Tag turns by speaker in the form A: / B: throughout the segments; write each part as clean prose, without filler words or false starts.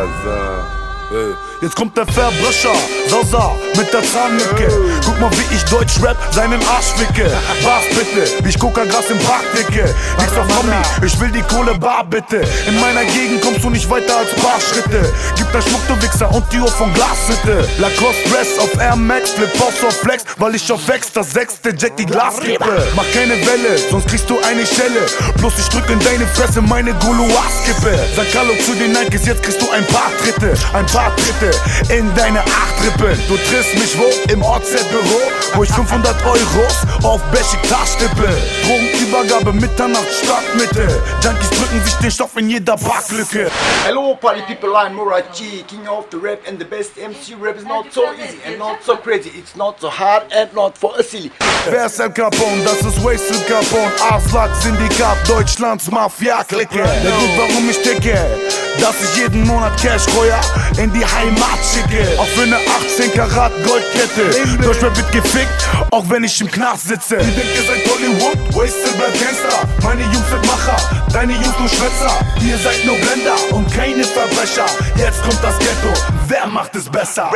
A: Jetzt kommt der Verbrecher, Sausa mit der Zahnlücke. Guck mal, wie ich Deutsch rap, seinen Arsch ficke. Bars bitte, wie ich Coca-Gras im Park dicke. Nix auf Mommy, ich will die Kohle bar bitte. In meiner Gegend kommst du nicht weiter als paar Schritte. Gib dein Schmuck, du Wichser, und die Uhr von Glashütte. Lacoste Dress auf Air Max, Flip Pops auf Flex, weil ich auf Wex, das sechste Jack die Glaskippe. Mach keine Welle, sonst kriegst du eine Schelle. Bloß ich drück in deine Fresse meine Gouloir-Skippe. Sag Hallo zu den Nikes, jetzt kriegst du ein paar Tritte. Ein paar Tritte in deine 8 Rippen. Du triffst mich wo? Im OZ-Büro, wo ich 500 Euros auf Besiktas tippe. Drogenübergabe, Mitternacht, Stadtmitte. Junkies drücken sich den Stoff in jeder Parklücke.
B: Hello party people, I'm Murat G, king of the rap and the best MC. Rap is not so easy and not so crazy. It's not so hard and not for a silly.
A: Wer ist El Capone? Das ist Wastel Capone. Aslak Syndikat, Deutschlands Mafia-Clique. Der Grund, warum ich ticke, dass ich jeden Monat Cash Roya in die Heimat schicke. Auch für eine 18 Karat Goldkette. Deutschrap wird gefickt, auch wenn ich im Knast sitze. Ihr denkt, ihr seid Hollywood, Wastel bleibt Gangster. Meine Jungs sind Macher, deine Jungs nur Schwätzer. Ihr seid nur Blender und keine Verbrecher. Jetzt kommt das Ghetto, wer macht es besser?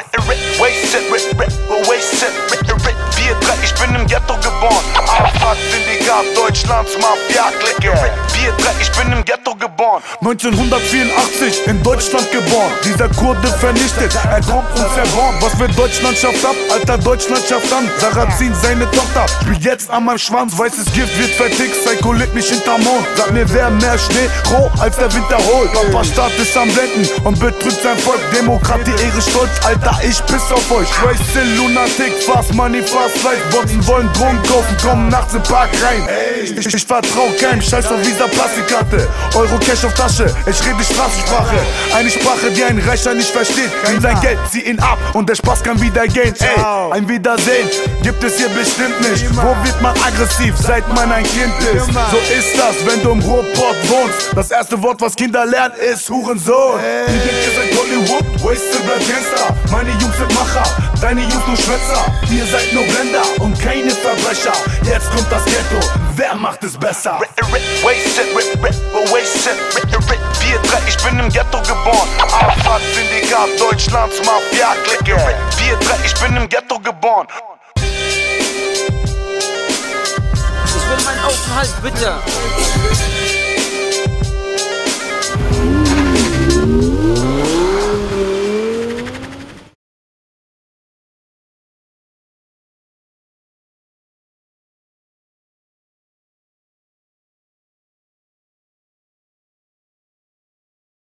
C: Wir drei, ich bin im Ghetto geboren. Aslak Syndikat, Deutschlands Mafia-Clique. Wir drei, ich bin im Ghetto geboren.
A: 1984 in Deutschland geboren. Dieser Kurde vernichtet, er kommt und zerbombt. Was für Deutschland schafft ab, alter Deutschland schafft an. Sarrazin, seine Tochter, spielt jetzt an meinem Schwanz. Weißes Gift wird vertickt, Psycho lebt mich hinterm Mond. Sag mir, wer mehr Schnee roh als der Winter holt. Papa-Staat ist am Blenden und betrügt sein Volk. Demokratie, Ehre, Stolz, Alter, ich piss auf euch. Wastel, Lunatic, fast Money, fast Life. Boxen wollen Drogen kaufen, kommen nachts im Park rein. Ich vertrau keinem, scheiß auf Visa Plastikkarte. Euro Cash auf Tasche, ich rede Straßensprache. Eine Sprache, die ein Reicher nicht versteht. Nimm sein Geld, zieh ihn ab und der Spaß kann wieder gehen. Ey, ein Wiedersehen gibt es hier bestimmt nicht. Wo wird man aggressiv, seit man ein Kind ist? So ist das, wenn du im Ruhrpott wohnst. Das erste Wort, was Kinder lernen, ist Hurensohn. Ihr denkt, ihr seid Hollywood, Wastel bleibt Gangster. Meine Jungs sind Macher, deine Jungs nur Schwätzer. Ihr seid nur Blender und keine Verbrecher. Jetzt kommt das Ghetto, wer macht es besser?
C: Wir drei, ich bin im Ghetto geboren. Aslak Syndikat, Deutschlands Mafia-Clique. Wir drei, ich bin im Ghetto geboren.
D: Ich will meinen Aufenthalt, bitte.